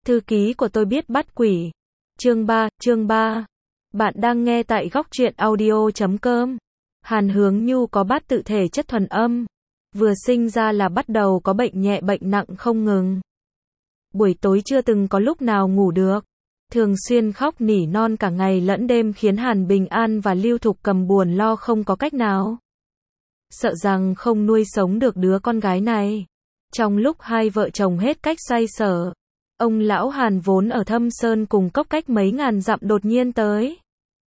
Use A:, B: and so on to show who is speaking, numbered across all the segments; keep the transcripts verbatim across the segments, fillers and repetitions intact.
A: Thư ký của tôi biết bắt quỷ. Chương ba, chương ba. Bạn đang nghe tại góc truyện audio chấm com. Hàn Hướng Nhu có bát tự thể chất thuần âm. Vừa sinh ra là bắt đầu có bệnh nhẹ bệnh nặng không ngừng. Buổi tối chưa từng có lúc nào ngủ được. Thường xuyên khóc nỉ non cả ngày lẫn đêm khiến Hàn Bình An và Lưu Thục Cầm buồn lo không có cách nào. Sợ rằng không nuôi sống được đứa con gái này. Trong lúc hai vợ chồng hết cách xoay sở, ông lão Hàn vốn ở Thâm Sơn cùng Cốc cách mấy ngàn dặm đột nhiên tới.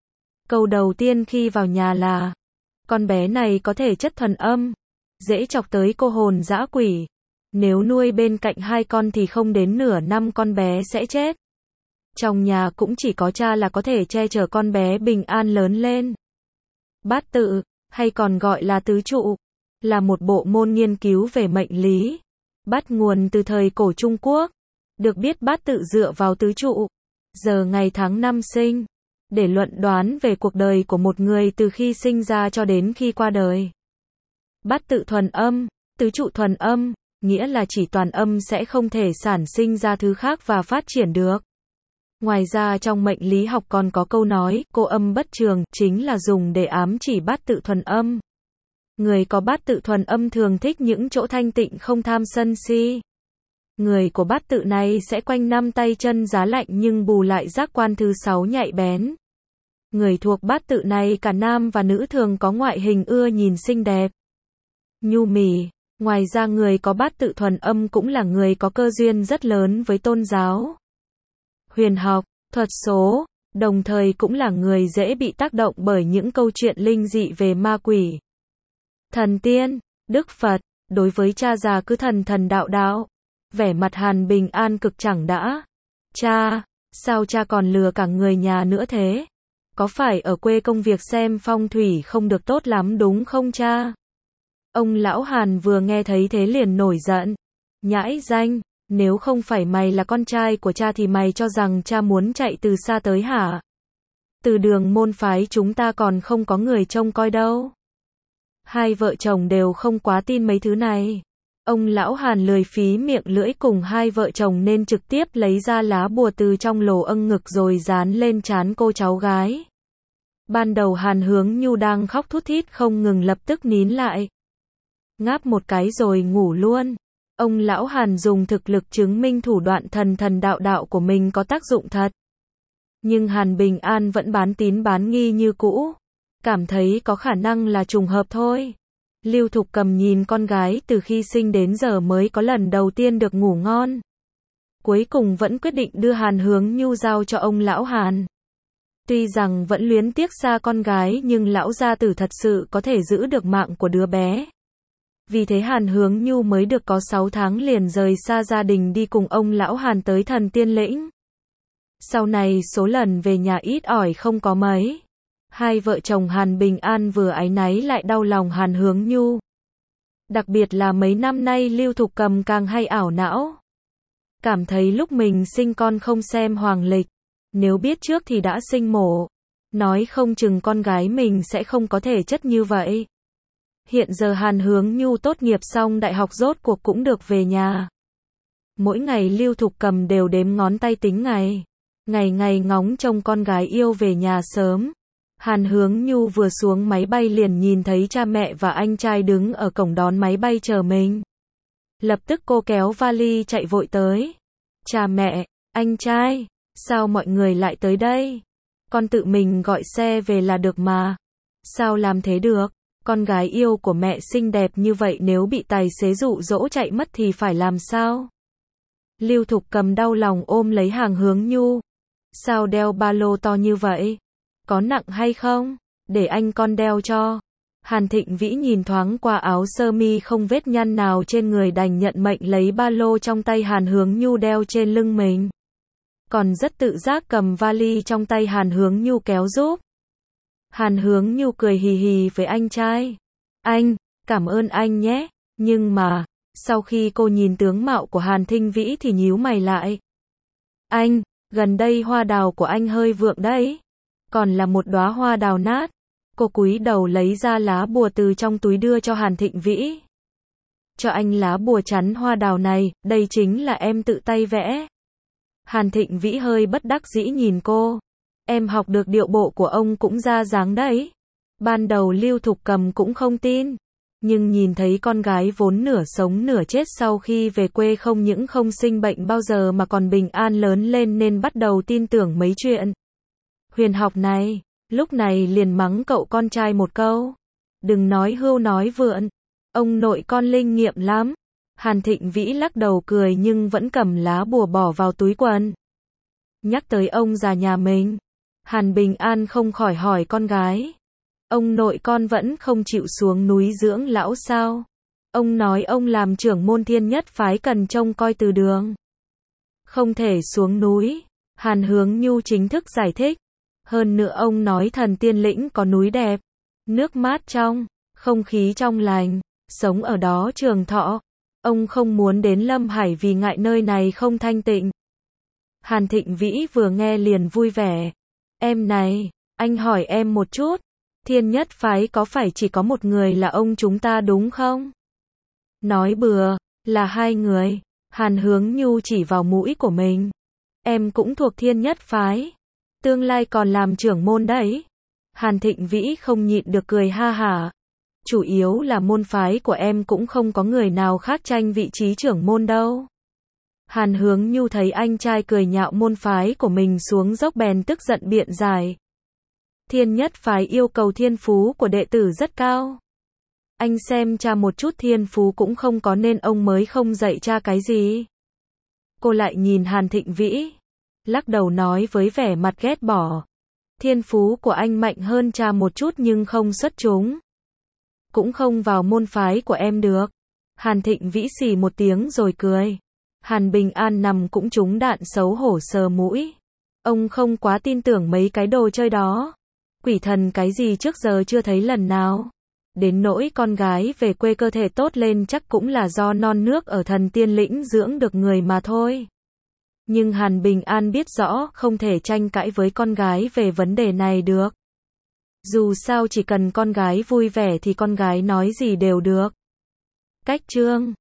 A: Câu đầu tiên khi vào nhà là: con bé này có thể chất thuần âm, dễ chọc tới cô hồn dã quỷ. Nếu nuôi bên cạnh hai con thì không đến nửa năm con bé sẽ chết. Trong nhà cũng chỉ có cha là có thể che chở con bé bình an lớn lên. Bát tự, hay còn gọi là tứ trụ, là một bộ môn nghiên cứu về mệnh lý, bắt nguồn từ thời cổ Trung Quốc. Được biết bát tự dựa vào tứ trụ, giờ ngày tháng năm sinh, để luận đoán về cuộc đời của một người từ khi sinh ra cho đến khi qua đời. Bát tự thuần âm, tứ trụ thuần âm, nghĩa là chỉ toàn âm sẽ không thể sản sinh ra thứ khác và phát triển được. Ngoài ra trong mệnh lý học còn có câu nói, cô âm bất trường, chính là dùng để ám chỉ bát tự thuần âm. Người có bát tự thuần âm thường thích những chỗ thanh tịnh không tham sân si. Người của bát tự này sẽ quanh năm tay chân giá lạnh nhưng bù lại giác quan thứ sáu nhạy bén. Người thuộc bát tự này cả nam và nữ thường có ngoại hình ưa nhìn xinh đẹp, nhu mì. Ngoài ra người có bát tự thuần âm cũng là người có cơ duyên rất lớn với tôn giáo, huyền học, thuật số, đồng thời cũng là người dễ bị tác động bởi những câu chuyện linh dị về ma quỷ, thần tiên, Đức Phật. Đối với cha già cứ thần thần đạo đạo, vẻ mặt Hàn Bình An cực chẳng đã. Cha, sao cha còn lừa cả người nhà nữa thế? Có phải ở quê công việc xem phong thủy không được tốt lắm đúng không cha? Ông lão Hàn vừa nghe thấy thế liền nổi giận. Nhãi danh, nếu không phải mày là con trai của cha thì mày cho rằng cha muốn chạy từ xa tới hả? Từ đường môn phái chúng ta còn không có người trông coi đâu. Hai vợ chồng đều không quá tin mấy thứ này. Ông lão Hàn lười phí miệng lưỡi cùng hai vợ chồng nên trực tiếp lấy ra lá bùa từ trong lỗ âng ngực rồi dán lên trán cô cháu gái. Ban đầu Hàn Hướng Nhu đang khóc thút thít không ngừng lập tức nín lại, ngáp một cái rồi ngủ luôn. Ông lão Hàn dùng thực lực chứng minh thủ đoạn thần thần đạo đạo của mình có tác dụng thật. Nhưng Hàn Bình An vẫn bán tín bán nghi như cũ, cảm thấy có khả năng là trùng hợp thôi. Lưu Thục Cầm nhìn con gái từ khi sinh đến giờ mới có lần đầu tiên được ngủ ngon. Cuối cùng vẫn quyết định đưa Hàn Hướng Nhu giao cho ông lão Hàn. Tuy rằng vẫn luyến tiếc xa con gái nhưng lão gia tử thật sự có thể giữ được mạng của đứa bé. Vì thế Hàn Hướng Nhu mới được có sáu tháng liền rời xa gia đình đi cùng ông lão Hàn tới Thần Tiên Lĩnh. Sau này số lần về nhà ít ỏi không có mấy. Hai vợ chồng Hàn Bình An vừa áy náy lại đau lòng Hàn Hướng Nhu. Đặc biệt là mấy năm nay Lưu Thục Cầm càng hay ảo não. Cảm thấy lúc mình sinh con không xem hoàng lịch, nếu biết trước thì đã sinh mổ. Nói không chừng con gái mình sẽ không có thể chất như vậy. Hiện giờ Hàn Hướng Nhu tốt nghiệp xong đại học rốt cuộc cũng được về nhà. Mỗi ngày Lưu Thục Cầm đều đếm ngón tay tính ngày. Ngày ngày ngóng trông con gái yêu về nhà sớm. Hàn Hướng Nhu vừa xuống máy bay liền nhìn thấy cha mẹ và anh trai đứng ở cổng đón máy bay chờ mình. Lập tức cô kéo vali chạy vội tới. Cha mẹ, anh trai, sao mọi người lại tới đây? Con tự mình gọi xe về là được mà. Sao làm thế được? Con gái yêu của mẹ xinh đẹp như vậy nếu bị tài xế dụ dỗ chạy mất thì phải làm sao? Lưu Thục Cầm đau lòng ôm lấy Hàn Hướng Nhu. Sao đeo ba lô to như vậy? Có nặng hay không? Để anh con đeo cho. Hàn Thịnh Vĩ nhìn thoáng qua áo sơ mi không vết nhăn nào trên người đành nhận mệnh lấy ba lô trong tay Hàn Hướng Nhu đeo trên lưng mình. Còn rất tự giác cầm vali trong tay Hàn Hướng Nhu kéo giúp. Hàn Hướng Nhu cười hì hì với anh trai. Anh, cảm ơn anh nhé. Nhưng mà, sau khi cô nhìn tướng mạo của Hàn Thịnh Vĩ thì nhíu mày lại. Anh, gần đây hoa đào của anh hơi vượng đấy. Còn là một đóa hoa đào nát. Cô cúi đầu lấy ra lá bùa từ trong túi đưa cho Hàn Thịnh Vĩ. Cho anh lá bùa chắn hoa đào này, đây chính là em tự tay vẽ. Hàn Thịnh Vĩ hơi bất đắc dĩ nhìn cô. Em học được điệu bộ của ông cũng ra dáng đấy. Ban đầu Lưu Thục Cầm cũng không tin. Nhưng nhìn thấy con gái vốn nửa sống nửa chết sau khi về quê không những không sinh bệnh bao giờ mà còn bình an lớn lên nên bắt đầu tin tưởng mấy chuyện huyền học này. Lúc này liền mắng cậu con trai một câu. Đừng nói hưu nói vượn. Ông nội con linh nghiệm lắm. Hàn Thịnh Vĩ lắc đầu cười nhưng vẫn cầm lá bùa bỏ vào túi quần. Nhắc tới ông già nhà mình, Hàn Bình An không khỏi hỏi con gái. Ông nội con vẫn không chịu xuống núi dưỡng lão sao? Ông nói ông làm trưởng môn Thiên Nhất phái cần trông coi từ đường. Không thể xuống núi. Hàn Hướng Nhu chính thức giải thích. Hơn nữa ông nói Thần Tiên Lĩnh có núi đẹp, nước mát trong, không khí trong lành, sống ở đó trường thọ. Ông không muốn đến Lâm Hải vì ngại nơi này không thanh tịnh. Hàn Thịnh Vĩ vừa nghe liền vui vẻ. Em này, anh hỏi em một chút. Thiên Nhất phái có phải chỉ có một người là ông chúng ta đúng không? Nói bừa, là hai người. Hàn Hướng Nhu chỉ vào mũi của mình. Em cũng thuộc Thiên Nhất phái. Tương lai còn làm trưởng môn đấy. Hàn Thịnh Vĩ không nhịn được cười ha hả. Chủ yếu là môn phái của em cũng không có người nào khác tranh vị trí trưởng môn đâu. Hàn Hướng Nhu thấy anh trai cười nhạo môn phái của mình xuống dốc bèn tức giận biện giải. Thiên Nhất phái yêu cầu thiên phú của đệ tử rất cao. Anh xem cha một chút thiên phú cũng không có nên ông mới không dạy cha cái gì. Cô lại nhìn Hàn Thịnh Vĩ, lắc đầu nói với vẻ mặt ghét bỏ. Thiên phú của anh mạnh hơn cha một chút nhưng không xuất chúng. Cũng không vào môn phái của em được. Hàn Thịnh Vĩ xì một tiếng rồi cười. Hàn Bình An nằm cũng trúng đạn xấu hổ sờ mũi. Ông không quá tin tưởng mấy cái đồ chơi đó. Quỷ thần cái gì trước giờ chưa thấy lần nào. Đến nỗi con gái về quê cơ thể tốt lên chắc cũng là do non nước ở Thần Tiên Lĩnh dưỡng được người mà thôi. Nhưng Hàn Bình An biết rõ không thể tranh cãi với con gái về vấn đề này được. Dù sao chỉ cần con gái vui vẻ thì con gái nói gì đều được. Cách chương